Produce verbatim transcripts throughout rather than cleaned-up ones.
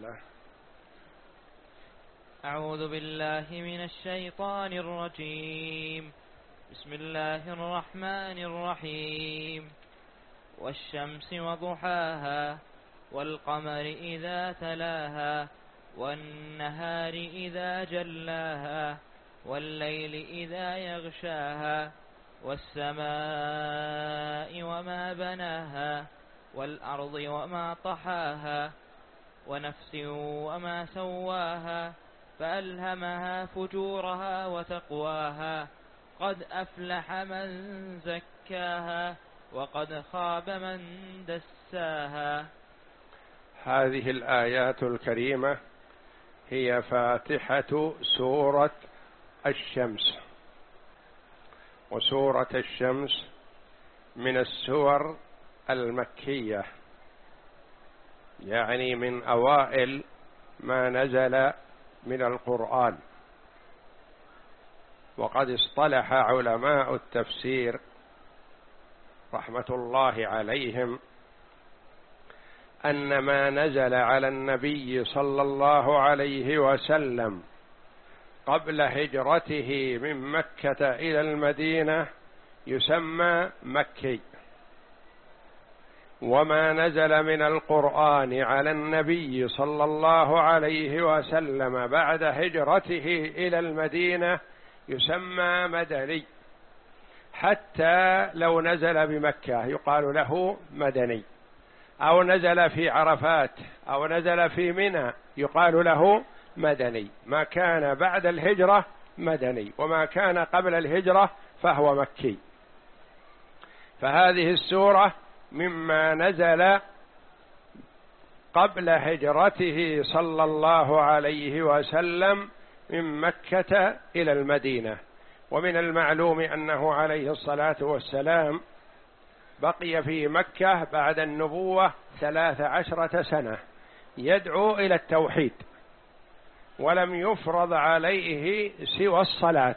أعوذ بالله من الشيطان الرجيم. بسم الله الرحمن الرحيم. والشمس وضحاها والقمر إذا تلاها والنهار إذا جلاها والليل إذا يغشاها والسماء وما بناها والأرض وما طحاها ونفس وما سواها فألهمها فجورها وتقواها قد أفلح من زكاها وقد خاب من دساها. هذه الآيات الكريمة هي فاتحة سورة الشمس، وسورة الشمس من السور المكية، يعني من أوائل ما نزل من القرآن. وقد اصطلح علماء التفسير رحمة الله عليهم أن ما نزل على النبي صلى الله عليه وسلم قبل هجرته من مكة إلى المدينة يسمى مكي، وما نزل من القرآن على النبي صلى الله عليه وسلم بعد هجرته إلى المدينة يسمى مدني، حتى لو نزل بمكة يقال له مدني، أو نزل في عرفات أو نزل في منى يقال له مدني. ما كان بعد الهجرة مدني، وما كان قبل الهجرة فهو مكي. فهذه السورة مما نزل قبل هجرته صلى الله عليه وسلم من مكة إلى المدينة. ومن المعلوم أنه عليه الصلاة والسلام بقي في مكة بعد النبوة ثلاث عشرة سنة يدعو إلى التوحيد، ولم يفرض عليه سوى الصلاة.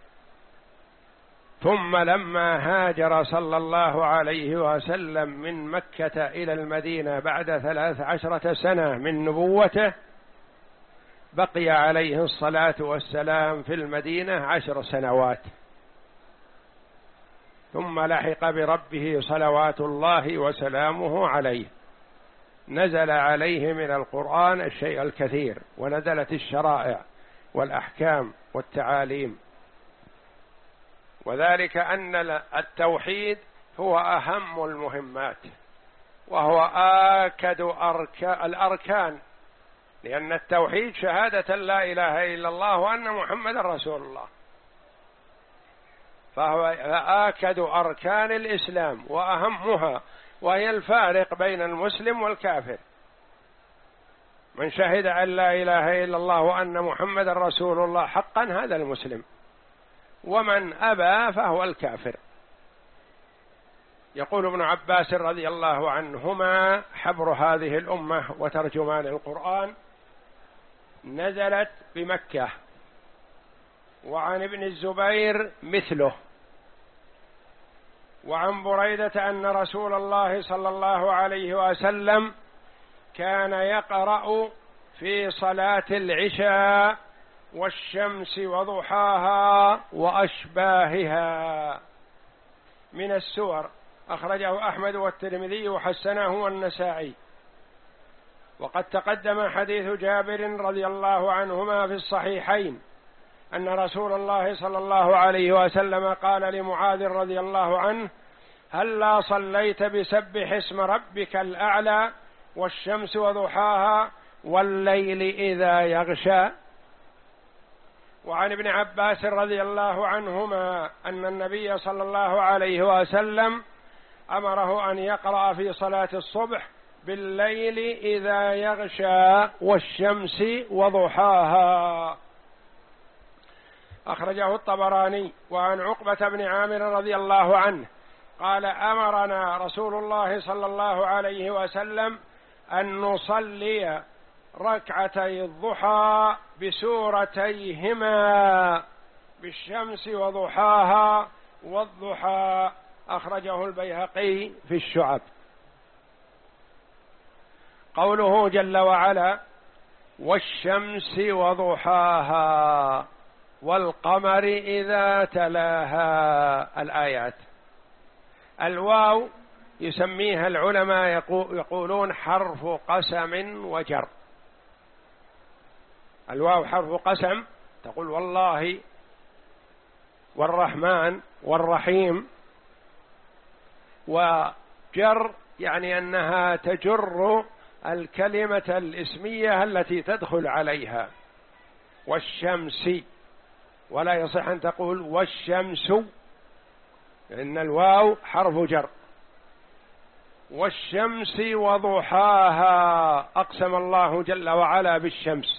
ثم لما هاجر صلى الله عليه وسلم من مكة إلى المدينة بعد ثلاث عشرة سنة من نبوته بقي عليه الصلاة والسلام في المدينة عشر سنوات، ثم لحق بربه صلوات الله وسلامه عليه. نزل عليه من القرآن الشيء الكثير، ونزلت الشرائع والأحكام والتعاليم، وذلك أن التوحيد هو أهم المهمات، وهو آكد الأركان، لأن التوحيد شهادة لا إله إلا الله وأن محمد رسول الله، فهو آكد أركان الإسلام وأهمها، وهي الفارق بين المسلم والكافر. من شهد أن لا إله إلا الله وأن محمد رسول الله حقا هذا المسلم، ومن أبى فهو الكافر. يقول ابن عباس رضي الله عنهما حبر هذه الأمة وترجمان القرآن: نزلت بمكة. وعن ابن الزبير مثله. وعن بريدة أن رسول الله صلى الله عليه وسلم كان يقرأ في صلاة العشاء: والشمس وضحاها وأشباهها، من السور. أخرجه أحمد والترمذي وحسنه والنسائي. وقد تقدم حديث جابر رضي الله عنهما في الصحيحين أن رسول الله صلى الله عليه وسلم قال لمعاذ رضي الله عنه: هلا صليت بسبح اسم ربك الأعلى والشمس وضحاها والليل إذا يغشى. وعن ابن عباس رضي الله عنهما أن النبي صلى الله عليه وسلم أمره أن يقرأ في صلاة الصبح: بالليل إذا يغشى والشمس وضحاها. أخرجه الطبراني. وعن عقبة بن عامر رضي الله عنه قال: أمرنا رسول الله صلى الله عليه وسلم أن نصلي ركعتي الضحى بسورتيهما: بالشمس وضحاها والضحى. أخرجه البيهقي في الشعب. قوله جل وعلا: والشمس وضحاها والقمر إذا تلاها. الآيات. الواو يسميها العلماء يقولون حرف قسم وجر. الواو حرف قسم، تقول والله والرحمن والرحيم، وجر يعني أنها تجر الكلمة الاسمية التي تدخل عليها. والشمس، ولا يصح أن تقول والشمس، لأن الواو حرف جر. والشمس وضحاها، أقسم الله جل وعلا بالشمس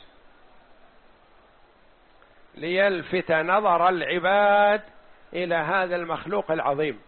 ليلفت نظر العباد إلى هذا المخلوق العظيم.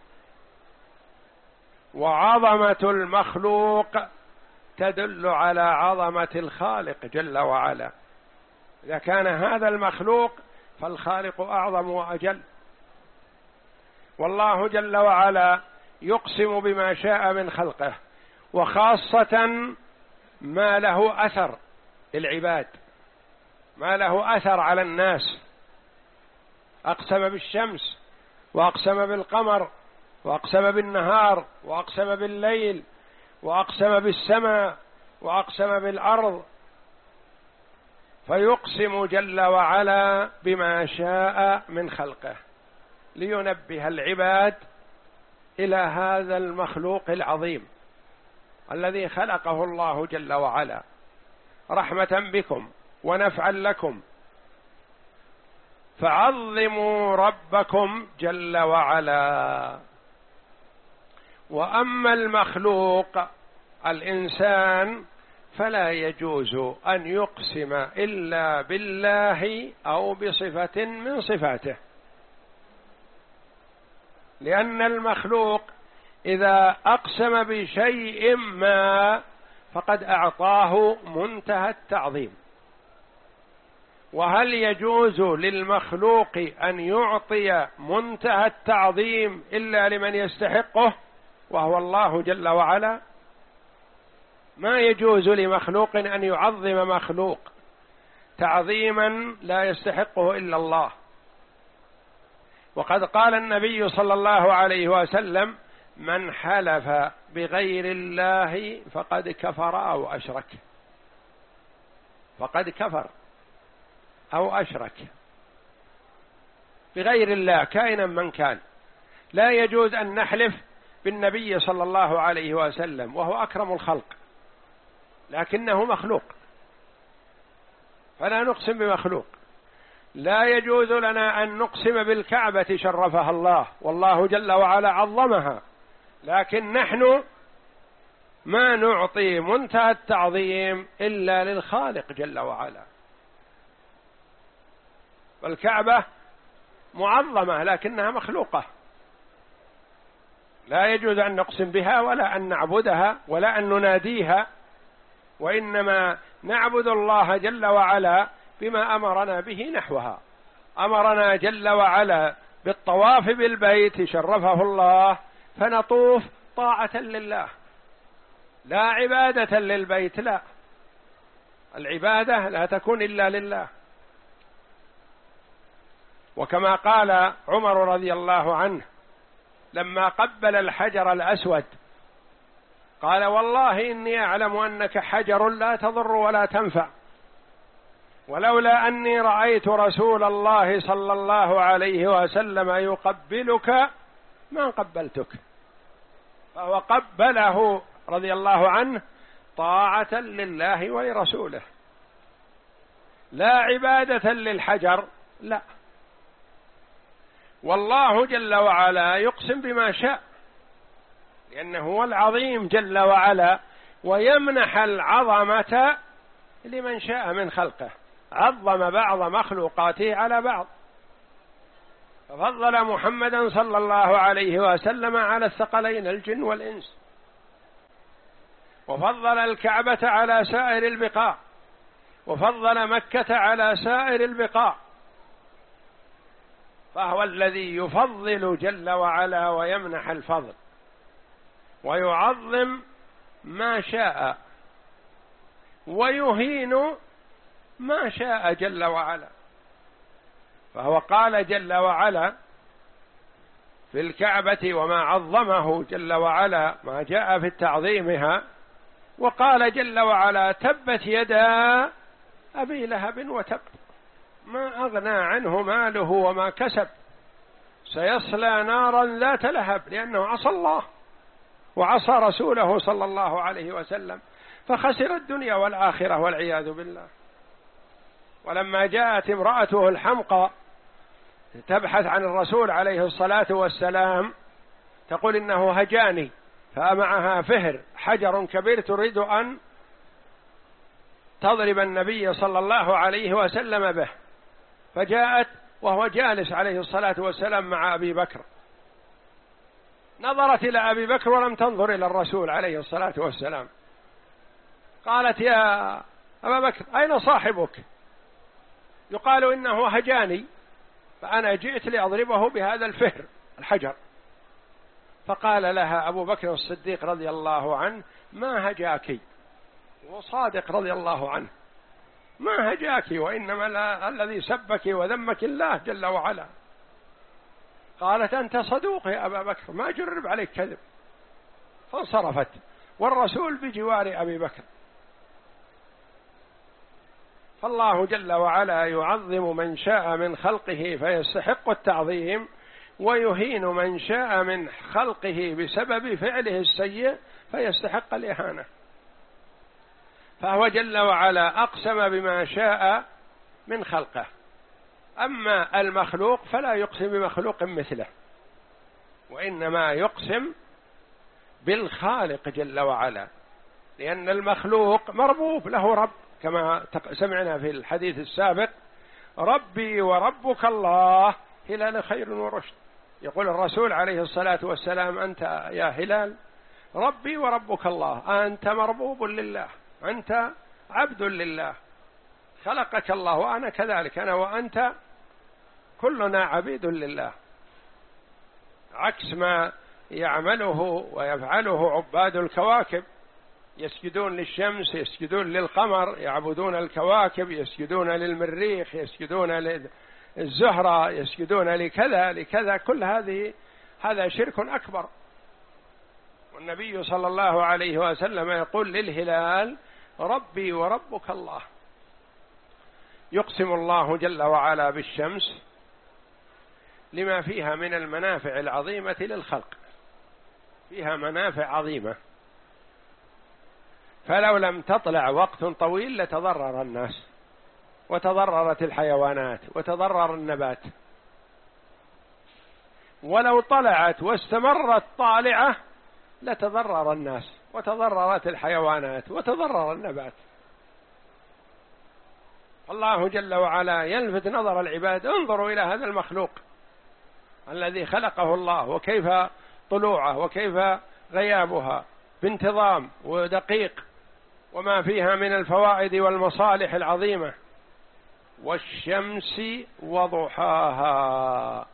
وعظمة المخلوق تدل على عظمة الخالق جل وعلا. إذا كان هذا المخلوق فالخالق أعظم وأجل. والله جل وعلا يقسم بما شاء من خلقه، وخاصة ما له أثر للعباد، ما له أثر على الناس. أقسم بالشمس، وأقسم بالقمر، وأقسم بالنهار، وأقسم بالليل، وأقسم بالسماء، وأقسم بالأرض. فيقسم جل وعلا بما شاء من خلقه لينبه العباد إلى هذا المخلوق العظيم الذي خلقه الله جل وعلا رحمة بكم ونفعا لكم. فعظموا ربكم جل وعلا. وأما المخلوق الإنسان فلا يجوز أن يقسم إلا بالله أو بصفة من صفاته، لأن المخلوق إذا أقسم بشيء ما فقد أعطاه منتهى التعظيم. وهل يجوز للمخلوق أن يعطي منتهى التعظيم إلا لمن يستحقه وهو الله جل وعلا؟ ما يجوز لمخلوق أن يعظم مخلوق تعظيما لا يستحقه إلا الله. وقد قال النبي صلى الله عليه وسلم: من حلف بغير الله فقد كفر أو أشرك. فقد كفر أو أشرك بغير الله كائنا من كان. لا يجوز أن نحلف بالنبي صلى الله عليه وسلم وهو أكرم الخلق، لكنه مخلوق فلا نقسم بمخلوق. لا يجوز لنا أن نقسم بالكعبة شرفها الله والله جل وعلا عظمها، لكن نحن ما نعطي منتهى التعظيم إلا للخالق جل وعلا. والكعبة معظمة لكنها مخلوقة، لا يجوز أن نقسم بها ولا أن نعبدها ولا أن نناديها، وإنما نعبد الله جل وعلا بما أمرنا به نحوها. أمرنا جل وعلا بالطواف بالبيت شرفه الله، فنطوف طاعة لله لا عبادة للبيت، لا، العبادة لا تكون إلا لله. وكما قال عمر رضي الله عنه لما قبل الحجر الأسود قال: والله إني أعلم أنك حجر لا تضر ولا تنفع، ولولا أني رأيت رسول الله صلى الله عليه وسلم يقبلك ما قبلتك. فهو قبله رضي الله عنه طاعة لله ولرسوله، لا عبادة للحجر، لا. والله جل وعلا يقسم بما شاء لأنه هو العظيم جل وعلا، ويمنح العظمة لمن شاء من خلقه. عظم بعض مخلوقاته على بعض، ففضل محمدا صلى الله عليه وسلم على الثقلين الجن والإنس، وفضل الكعبة على سائر البقاع، وفضل مكة على سائر البقاع. فهو الذي يفضل جل وعلا ويمنح الفضل ويعظم ما شاء ويهين ما شاء جل وعلا. فهو قال جل وعلا في الكعبة وما عظمه جل وعلا ما جاء في تعظيمها، وقال جل وعلا تبت يدا أبي لهب وتب ما أغنى عنه ماله وما كسب سيصلى نارا ذات لهب، لأنه عصى الله وعصى رسوله صلى الله عليه وسلم، فخسر الدنيا والآخرة والعياذ بالله. ولما جاءت امرأته الحمقى تبحث عن الرسول عليه الصلاة والسلام تقول إنه هجاني، فمعها فهر حجر كبير تريد أن تضرب النبي صلى الله عليه وسلم به، فجاءت وهو جالس عليه الصلاة والسلام مع أبي بكر، نظرت إلى أبي بكر ولم تنظر إلى الرسول عليه الصلاة والسلام، قالت يا أبا بكر أين صاحبك؟ يقال إنه هجاني فأنا جئت لأضربه بهذا الفهر الحجر. فقال لها أبو بكر الصديق رضي الله عنه ما هجاك، وصادق رضي الله عنه ما هجاك، وإنما لا الذي سبك وذمك الله جل وعلا. قالت أنت صدوق يا أبا بكر ما جرب عليك كذب، فانصرفت والرسول بجوار أبي بكر. فالله جل وعلا يعظم من شاء من خلقه فيستحق التعظيم، ويهين من شاء من خلقه بسبب فعله السيء فيستحق الإهانة. فهو جل وعلا أقسم بما شاء من خلقه، أما المخلوق فلا يقسم بمخلوق مثله، وإنما يقسم بالخالق جل وعلا، لأن المخلوق مربوب له رب كما سمعنا في الحديث السابق ربي وربك الله هلال خير ورشد. يقول الرسول عليه الصلاة والسلام أنت يا هلال ربي وربك الله، أنت مربوب لله، أنت عبد لله، خلقك الله وأنا كذلك، أنا وأنت كلنا عبيد لله، عكس ما يعمله ويفعله عباد الكواكب، يسجدون للشمس، يسجدون للقمر، يعبدون الكواكب، يسجدون للمريخ، يسجدون للزهرة، يسجدون لكذا لكذا، كل هذه هذا شرك أكبر. والنبي صلى الله عليه وسلم يقول للهلال ربي وربك الله. يقسم الله جل وعلا بالشمس لما فيها من المنافع العظيمة للخلق، فيها منافع عظيمة، فلو لم تطلع وقت طويل لتضرر الناس وتضررت الحيوانات وتضرر النبات، ولو طلعت واستمرت طالعة لتضرر الناس وتضررت الحيوانات وتضرر النبات. الله جل وعلا يلفت نظر العباد انظروا إلى هذا المخلوق الذي خلقه الله، وكيف طلوعه وكيف غيابها بانتظام ودقيق، وما فيها من الفوائد والمصالح العظيمة. والشمس وضحاها،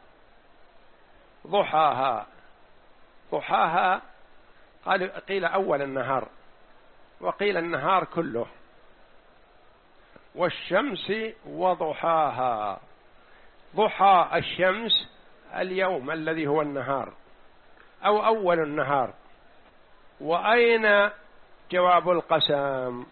ضحاها ضحاها قال قيل أول النهار وقيل النهار كله. والشمس وضحاها، ضحى الشمس اليوم الذي هو النهار أو أول النهار. وأين جواب القسم؟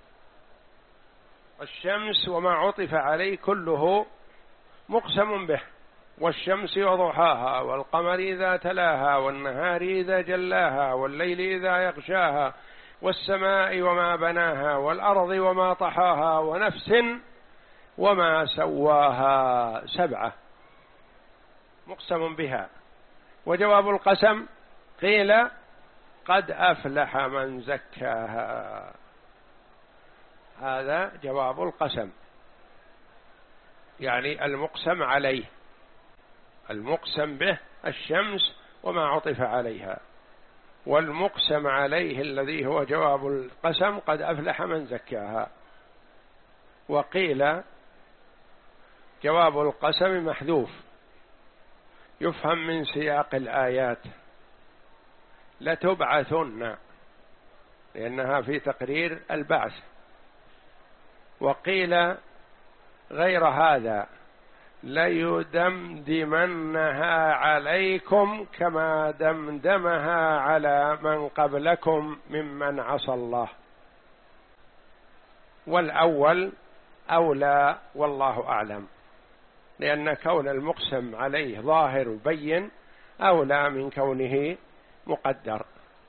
الشمس وما عطف عليه كله مقسم به. والشمس وضحاها والقمر إذا تلاها والنهار إذا جلاها والليل إذا يغشاها والسماء وما بناها والأرض وما طحاها ونفس وما سواها، سبعة مقسم بها. وجواب القسم قيل قد أفلح من زكاها، هذا جواب القسم، يعني المقسم عليه، المقسم به الشمس وما عطف عليها، والمقسم عليه الذي هو جواب القسم قد أفلح من زكاها. وقيل جواب القسم محذوف، يفهم من سياق الآيات لتبعثن، لأنها في تقرير البعث. وقيل غير هذا: ليدمدمنها عليكم كما دمدمها على من قبلكم ممن عصى الله. والأول أولى والله أعلم، لأن كون المقسم عليه ظاهر بين أولى من كونه مقدر.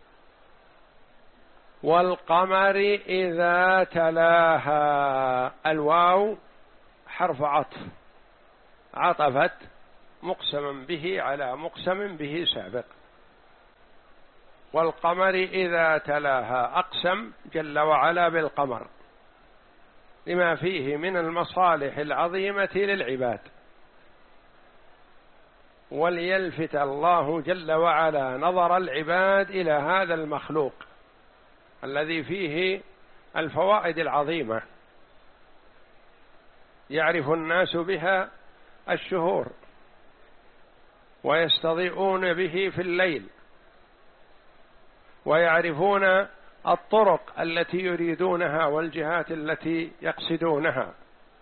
والقمر إذا تلاها، الواو حرف عطف، عطفت مقسما به على مقسم به سابق. والقمر إذا تلاها، أقسم جل وعلا بالقمر لما فيه من المصالح العظيمة للعباد. وليلفت الله جل وعلا نظر العباد إلى هذا المخلوق الذي فيه الفوائد العظيمة، يعرف الناس بها الشهور ويستضيئون به في الليل، ويعرفون الطرق التي يريدونها والجهات التي يقصدونها،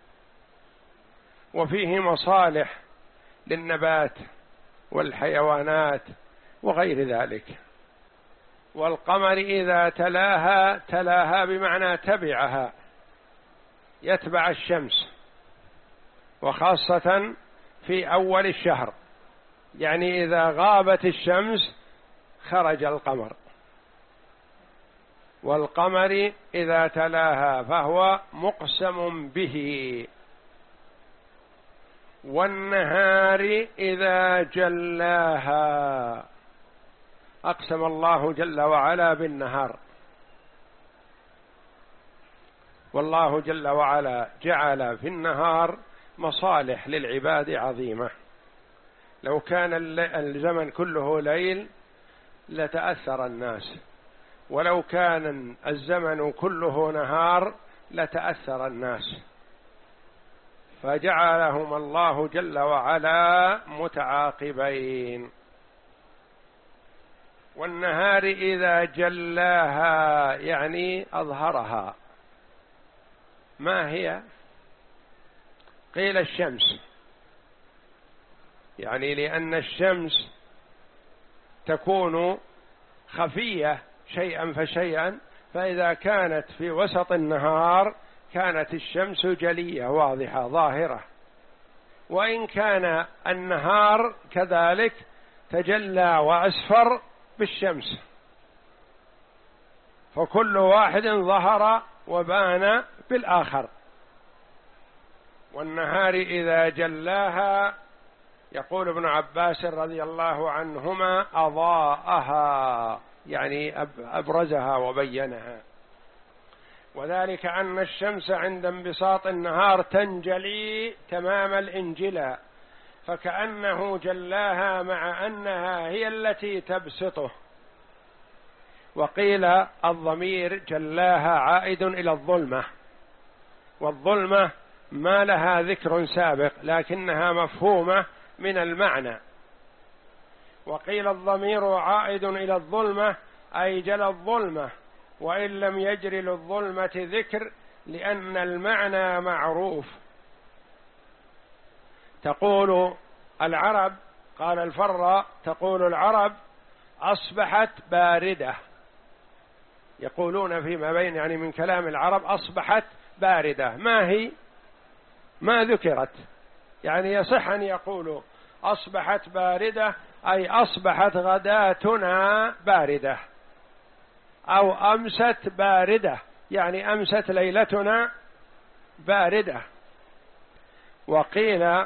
وفيه مصالح للنبات والحيوانات وغير ذلك. والقمر إذا تلاها، تلاها بمعنى تبعها، يتبع الشمس، وخاصة في أول الشهر، يعني إذا غابت الشمس خرج القمر. والقمر إذا تلاها فهو مقسم به. والنهار إذا جلاها، أقسم الله جل وعلا بالنهار. والله جل وعلا جعل في النهار مصالح للعباد عظيمة. لو كان الزمن كله ليل لتأثر الناس، ولو كان الزمن كله نهار لتأثر الناس، فجعلهم الله جل وعلا متعاقبين. والنهار إذا جلاها يعني أظهرها. ما هي؟ قيل الشمس، يعني لأن الشمس تكون خفية شيئا فشيئا، فإذا كانت في وسط النهار كانت الشمس جلية واضحة ظاهرة، وإن كان النهار كذلك تجلى وأسفر بالشمس، فكل واحد ظهر وبان بالآخر. والنهار إذا جلاها، يقول ابن عباس رضي الله عنهما: أضاءها، يعني أبرزها وبينها. وذلك أن الشمس عند انبساط النهار تنجلي تمام الانجلاء، فكأنه جلاها مع أنها هي التي تبسطه. وقيل الضمير جلاها عائد إلى الظلمة، والظلمة ما لها ذكر سابق لكنها مفهومة من المعنى. وقيل الضمير عائد إلى الظلمة أي جل الظلمة، وإن لم يجر للظلمة ذكر لأن المعنى معروف. تقول العرب، قال الفراء، تقول العرب: أصبحت باردة. يقولون فيما بين، يعني من كلام العرب: أصبحت باردة. ما هي؟ ما ذكرت. يعني يصح أن يقولوا أصبحت باردة أي أصبحت غداتنا باردة، أو أمست باردة يعني أمست ليلتنا باردة. وقيل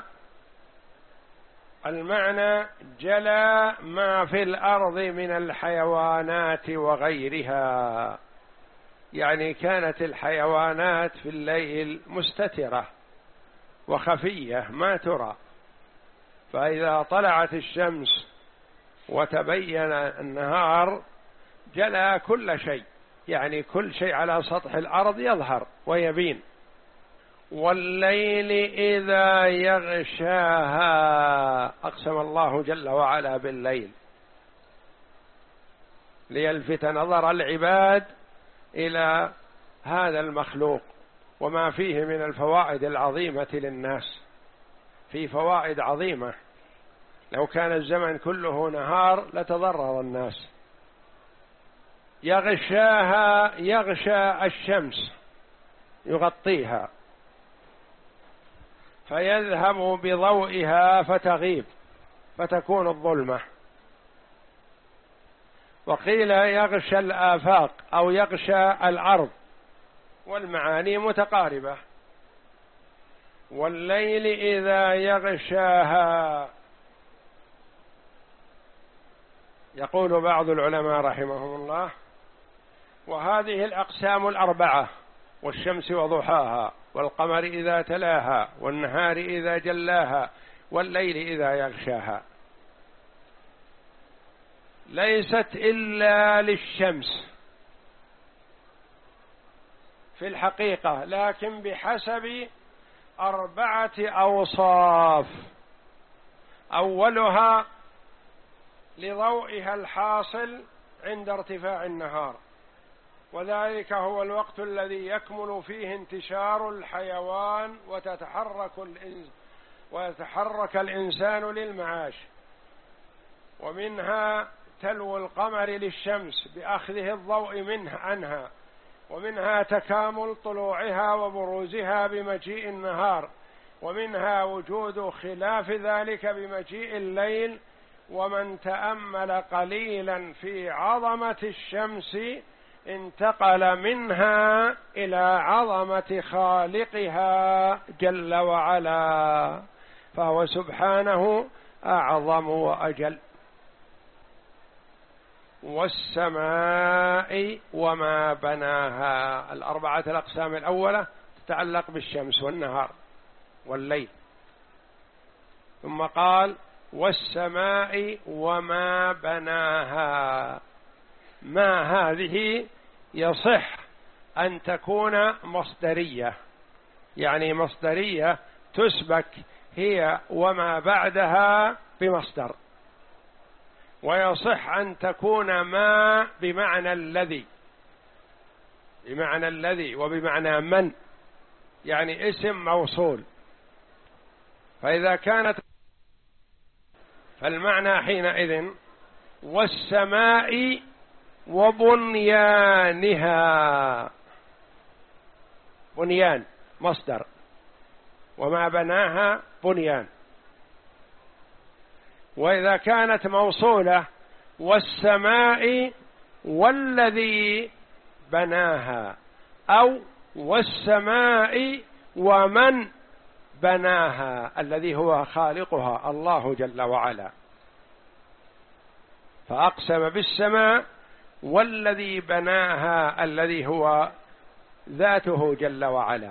المعنى جلى ما في الأرض من الحيوانات وغيرها، يعني كانت الحيوانات في الليل مستترة وخفية ما ترى، فإذا طلعت الشمس وتبين النهار جلى كل شيء، يعني كل شيء على سطح الأرض يظهر ويبين. والليل إذا يغشاها، أقسم الله جل وعلا بالليل ليلفت نظر العباد إلى هذا المخلوق وما فيه من الفوائد العظيمة للناس، في فوائد عظيمة. لو كان الزمن كله نهار لتضرر الناس. يغشاها، يغشى الشمس، يغطيها فيذهب بضوئها فتغيب فتكون الظلمة. وقيل يغشى الآفاق أو يغشى الأرض، والمعاني متقاربة. والليل إذا يغشاها، يقول بعض العلماء رحمهم الله: وهذه الأقسام الأربعة، والشمس وضحاها، والقمر إذا تلاها، والنهار إذا جلاها، والليل إذا يغشاها، ليست إلا للشمس في الحقيقة، لكن بحسب أربعة أوصاف. أولها لضوئها الحاصل عند ارتفاع النهار، وذلك هو الوقت الذي يكمل فيه انتشار الحيوان وتتحرك الإنس ويتحرك الإنسان للمعاش. ومنها تلو القمر للشمس بأخذه الضوء منها عنها، ومنها تكامل طلوعها وبروزها بمجيء النهار، ومنها وجود خلاف ذلك بمجيء الليل. ومن تأمل قليلا في عظمة الشمس انتقل منها إلى عظمة خالقها جل وعلا، فهو سبحانه أعظم وأجل. والسماء وما بناها، الأربعة الأقسام الأولى تتعلق بالشمس والنهار والليل، ثم قال: والسماء وما بناها. ما هذه يصح أن تكون مصدرية، يعني مصدرية تسبك هي وما بعدها بمصدر، ويصح أن تكون ما بمعنى الذي، بمعنى الذي وبمعنى من، يعني اسم موصول. فإذا كانت فالمعنى حينئذ والسماء وبنيانها، بنيان مصدر، وما بناها بنيان. وإذا كانت موصولة والسماء والذي بناها، أو والسماء ومن بناها، الذي هو خالقها الله جل وعلا. فأقسم بالسماء والذي بناها الذي هو ذاته جل وعلا.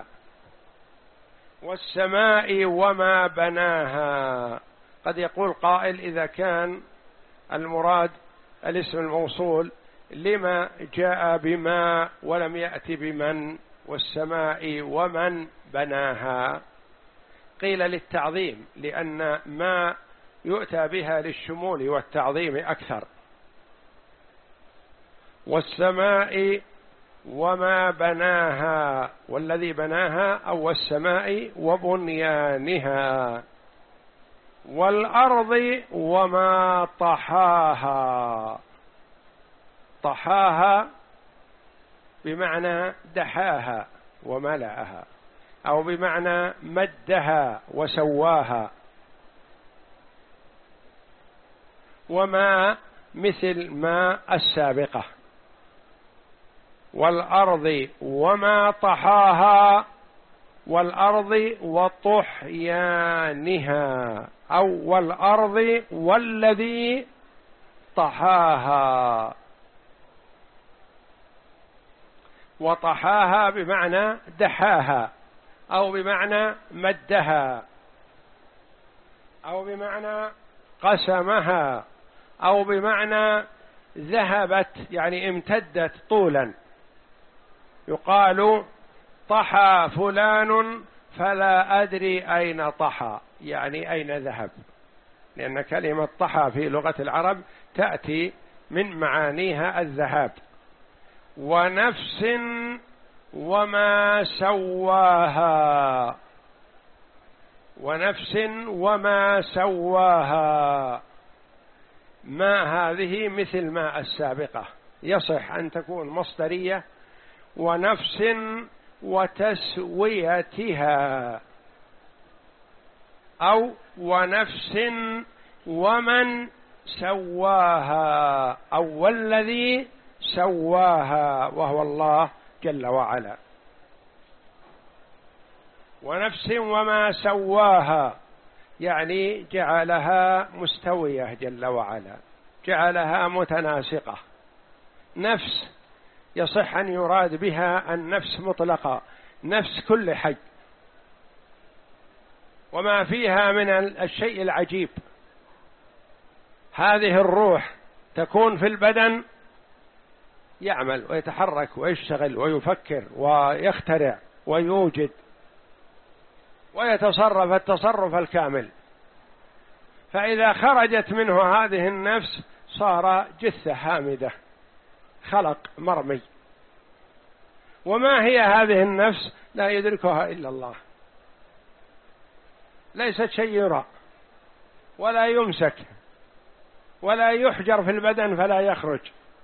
والسماء وما بناها. قد يقول قائل: إذا كان المراد الاسم الموصول لما جاء بما ولم يأتي بمن؟ والسماء ومن بناها. قيل للتعظيم، لأن ما يؤتى بها للشمول والتعظيم أكثر. والسماء وما بناها، والذي بناها، أو والسماء وبنيانها. والأرض وما طحاها. طحاها بمعنى دحاها وملأها، أو بمعنى مدها وسواها. وما مثل ما السابقة. والأرض وما طحاها، والأرض وطحيانها، أو والأرض والذي طحاها. وطحاها بمعنى دحاها، أو بمعنى مدها، أو بمعنى قسمها، أو بمعنى ذهبت يعني امتدت طولا. يقال: طحى فلان فلا أدري أين طحى، يعني أين ذهب، لأن كلمة طحى في لغة العرب تأتي من معانيها الذهاب. ونفس وما سواها ونفس وما سواها. ما هذه مثل ما السابقة، يصح أن تكون مصدرية، ونفس وتسويتها، أو ونفس ومن سواها، أو والذي سواها وهو الله جل وعلا. ونفس وما سواها يعني جعلها مستوية جل وعلا، جعلها متناسقة. نفس يصح أن يراد بها النفس مطلقة، نفس كل حي، وما فيها من الشيء العجيب. هذه الروح تكون في البدن، يعمل ويتحرك ويشتغل ويفكر ويخترع ويوجد ويتصرف التصرف الكامل. فإذا خرجت منه هذه النفس صار جثة هامدة، خلق مرمي. وما هي هذه النفس؟ لا يدركها إلا الله، ليست شيء يرى ولا يمسك ولا يحجر في البدن فلا يخرج.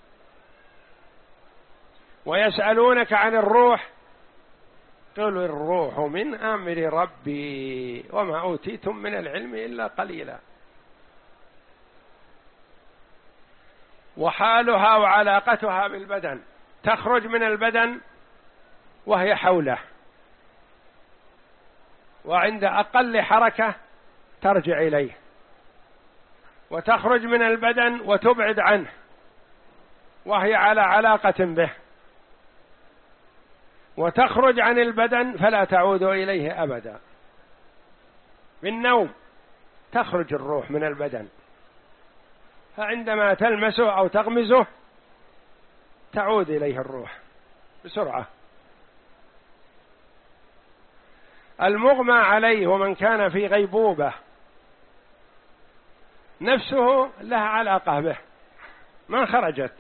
ويسألونك عن الروح، قل الروح من أمر ربي وما أوتيتم من العلم إلا قليلا. وحالها وعلاقتها بالبدن، تخرج من البدن وهي حوله، وعند أقل حركة ترجع إليه، وتخرج من البدن وتبعد عنه وهي على علاقة به، وتخرج عن البدن فلا تعود إليه أبدا. بالنوم تخرج الروح من البدن، فعندما تلمسه أو تغمزه تعود إليه الروح بسرعة. المغمى عليه ومن كان في غيبوبة نفسه لها علاقة به، ما خرجت،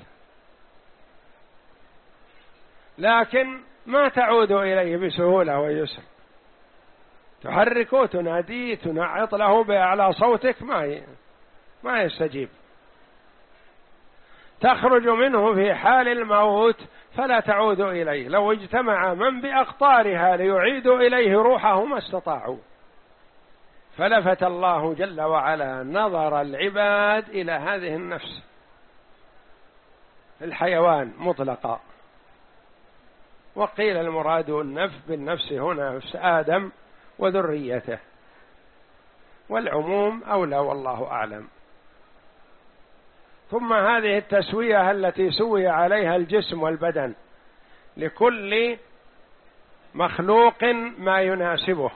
لكن ما تعود إليه بسهولة ويسر. تحركه، تناديه، تنعط له بأعلى صوتك، ما ما يستجيب. تخرج منه في حال الموت فلا تعود إليه. لو اجتمع من بأقطارها ليعيدوا إليه روحه ما استطاعوا. فلفت الله جل وعلا نظر العباد إلى هذه النفس الحيوان مطلقا، وقيل المراد النفس بالنفس هنا نفس آدم وذريته، والعموم أولى والله أعلم. ثم هذه التسوية التي سوي عليها الجسم والبدن، لكل مخلوق ما يناسبه.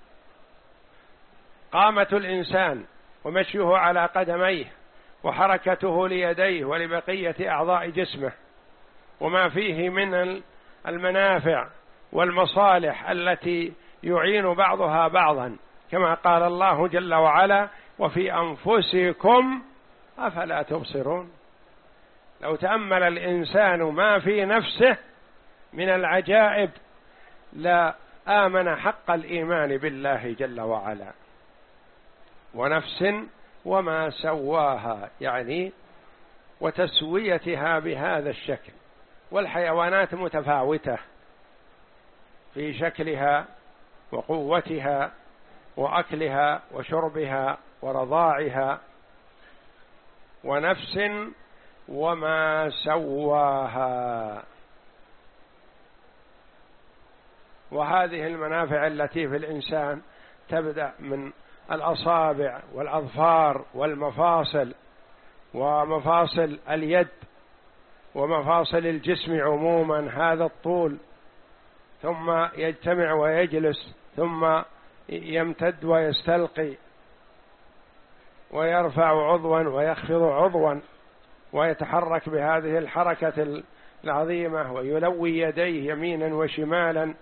قامة الإنسان ومشيه على قدميه وحركته ليديه ولبقية أعضاء جسمه، وما فيه من المنافع والمصالح التي يعين بعضها بعضا، كما قال الله جل وعلا: وفي أنفسكم أفلا تبصرون. لو تأمل الإنسان ما في نفسه من العجائب لا آمن حق الإيمان بالله جل وعلا. ونفس وما سواها يعني وتسويتها بهذا الشكل. والحيوانات متفاوتة في شكلها وقوتها وأكلها وشربها ورضاعها. ونفس وما سواها. وهذه المنافع التي في الإنسان تبدأ من الأصابع والأظفار والمفاصل ومفاصل اليد ومفاصل الجسم عموما، هذا الطول، ثم يجتمع ويجلس، ثم يمتد ويستلقي، ويرفع عضوا ويخفض عضوا، ويتحرك بهذه الحركة العظيمة، ويلوي يديه يمينا وشمالا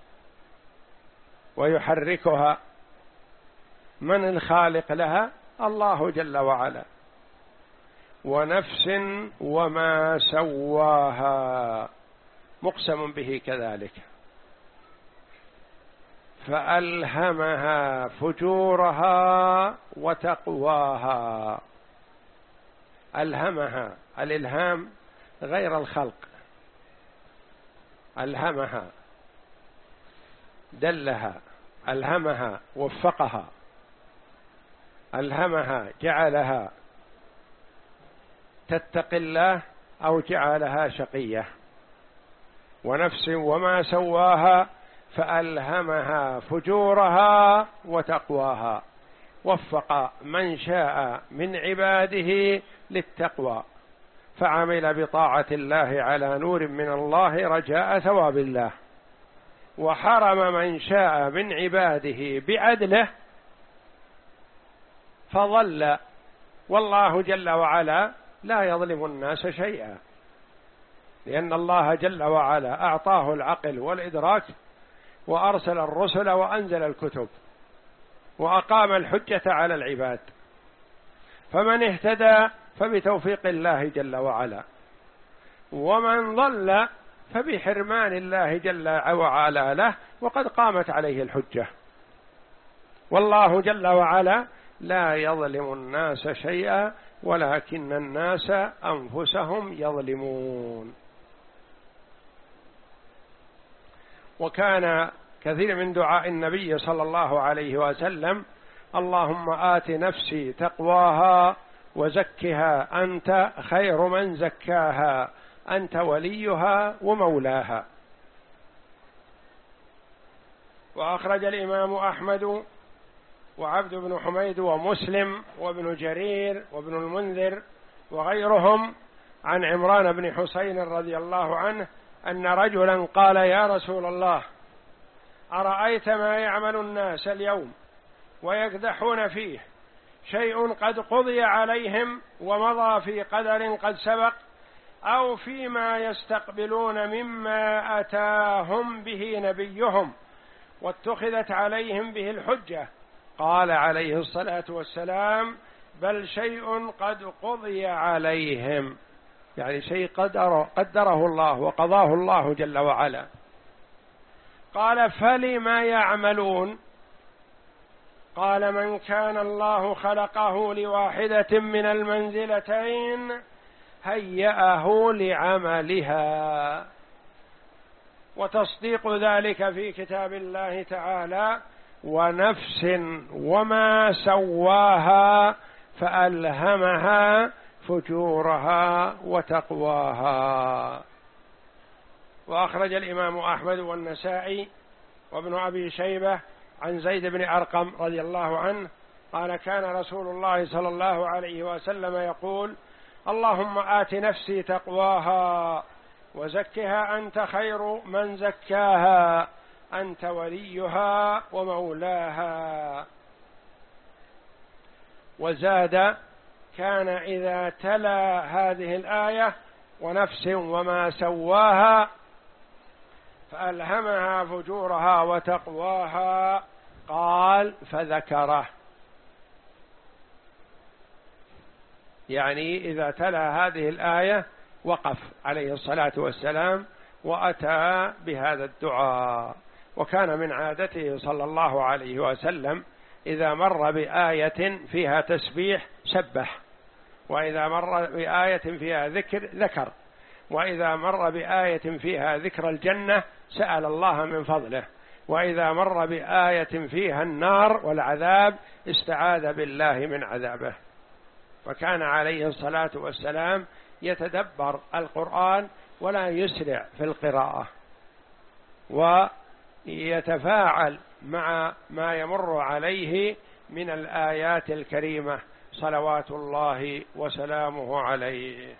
ويحركها. من الخالق لها؟ الله جل وعلا. ونفس وما سواها مقسم به كذلك. فألهمها فجورها وتقواها. ألهمها، الإلهام غير الخلق، ألهمها دلها، ألهمها وفقها، ألهمها جعلها تتقي الله أو جعلها شقية. ونفس وما سواها فألهمها فجورها وتقواها. وفق من شاء من عباده للتقوى فعمل بطاعة الله على نور من الله رجاء ثواب الله، وحرم من شاء من عباده بعدله فضل. والله جل وعلا لا يظلم الناس شيئا، لأن الله جل وعلا أعطاه العقل والإدراك وأرسل الرسل وأنزل الكتب وأقام الحجة على العباد، فمن اهتدى فبتوفيق الله جل وعلا، ومن ضل فبحرمان الله جل وعلا له وقد قامت عليه الحجة. والله جل وعلا لا يظلم الناس شيئا ولكن الناس أنفسهم يظلمون. وكان كثير من دعاء النبي صلى الله عليه وسلم: اللهم آت نفسي تقواها وزكها أنت خير من زكاها أنت وليها ومولاها. وأخرج الإمام أحمد وعبد بن حميد ومسلم وابن جرير وابن المنذر وغيرهم عن عمران بن حسين رضي الله عنه أن رجلا قال: يا رسول الله، أرأيت ما يعمل الناس اليوم ويكدحون فيه، شيء قد قضي عليهم ومضى في قدر قد سبق، أو فيما يستقبلون مما أتاهم به نبيهم واتخذت عليهم به الحجة؟ قال عليه الصلاة والسلام: بل شيء قد قضي عليهم، يعني شيء قدره, قدره الله وقضاه الله جل وعلا. قال: فلما يعملون؟ قال: من كان الله خلقه لواحدة من المنزلتين هيأه لعملها. وتصديق ذلك في كتاب الله تعالى: ونفس وما سواها فألهمها فجورها وتقواها. وأخرج الإمام أحمد والنسائي وابن أبي شيبة عن زيد بن أرقم رضي الله عنه قال: كان رسول الله صلى الله عليه وسلم يقول: اللهم آت نفسي تقواها وزكها أنت خير من زكاها أنت وليها ومولاها. وزاد: كان إذا تلا هذه الآية ونفس وما سواها فألهمها فجورها وتقواها قال فذكره، يعني إذا تلا هذه الآية وقف عليه الصلاة والسلام وأتى بهذا الدعاء. وكان من عادته صلى الله عليه وسلم إذا مر بآية فيها تسبيح سبح، وإذا مر بآية فيها ذكر ذكر، وإذا مر بآية فيها ذكر الجنة سأل الله من فضله، وإذا مر بآية فيها النار والعذاب استعاذ بالله من عذابه. فكان عليه الصلاة والسلام يتدبر القرآن ولا يسرع في القراءة، ويتفاعل مع ما يمر عليه من الآيات الكريمة صلوات الله وسلامه عليه.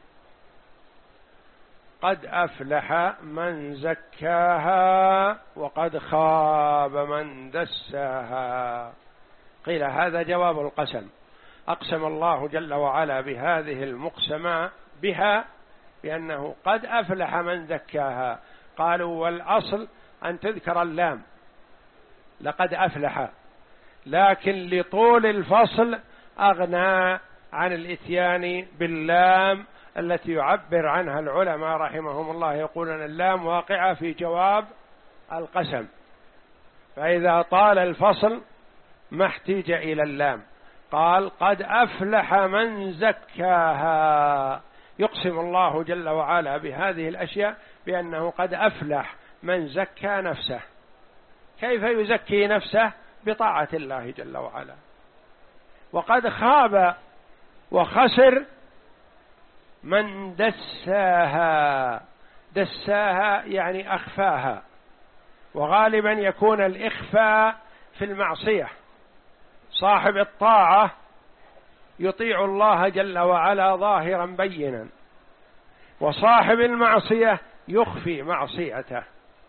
قد أفلح من زكاها وقد خاب من دساها. قيل هذا جواب القسم، أقسم الله جل وعلا بهذه المقسمة بها بأنه قد أفلح من زكاها. قالوا والأصل أن تذكر اللام لقد أفلح، لكن لطول الفصل أغنى عن الإتيان باللام التي يعبر عنها العلماء رحمهم الله، يقولون اللام واقعة في جواب القسم، فإذا طال الفصل ما احتيج إلى اللام. قال قد أفلح من زكاها، يقسم الله جل وعلا بهذه الأشياء بأنه قد أفلح من زكى نفسه. كيف يزكي نفسه؟ بطاعة الله جل وعلا. وقد خاب وخسر من دساها، دساها يعني أخفاها، وغالبا يكون الإخفاء في المعصية. صاحب الطاعة يطيع الله جل وعلا ظاهرا بينا، وصاحب المعصية يخفي معصيته.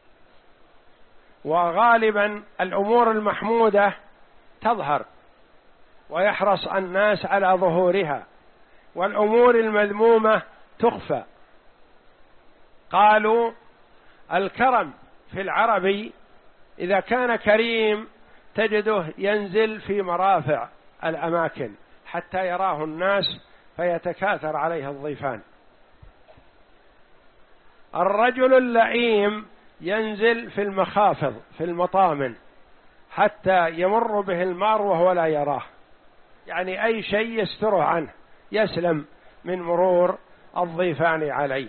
وغالبا الأمور المحمودة تظهر ويحرص الناس على ظهورها، والأمور المذمومة تخفى. قالوا الكرم في العربي إذا كان كريم تجده ينزل في مرافع الأماكن حتى يراه الناس فيتكاثر عليه الضيفان. الرجل اللئيم ينزل في المخافض في المطامن حتى يمر به المار وهو لا يراه، يعني أي شيء يستره عنه يسلم من مرور الضيفان عليه.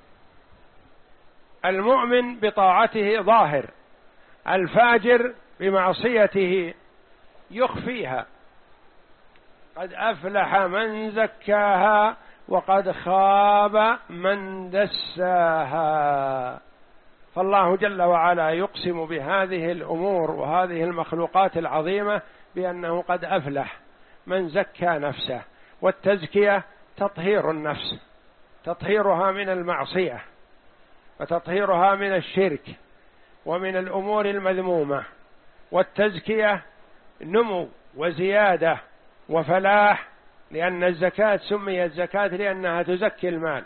المؤمن بطاعته ظاهر، الفاجر بمعصيته يخفيها. قد أفلح من زكاها وقد خاب من دساها. فالله جل وعلا يقسم بهذه الأمور وهذه المخلوقات العظيمة بأنه قد أفلح من زكى نفسه. والتزكية تطهير النفس، تطهيرها من المعصية وتطهيرها من الشرك ومن الأمور المذمومة. والتزكية نمو وزيادة وفلاح، لأن الزكاة سميت زكاة لأنها تزكي المال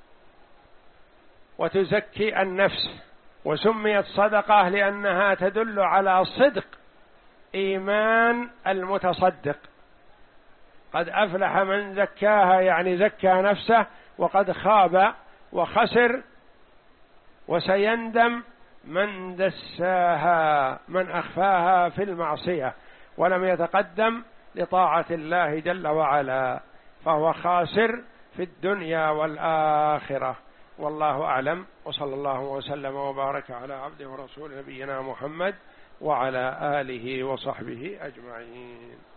وتزكي النفس، وسميت صدقة لأنها تدل على صدق إيمان المتصدق. قد أفلح من زكاها يعني زكى نفسه، وقد خاب وخسر وسيندم من دساها، من أخفاها في المعصية ولم يتقدم لطاعة الله جل وعلا، فهو خاسر في الدنيا والآخرة. والله أعلم، وصلى الله وسلم وبارك على عبده ورسوله نبينا محمد وعلى آله وصحبه أجمعين.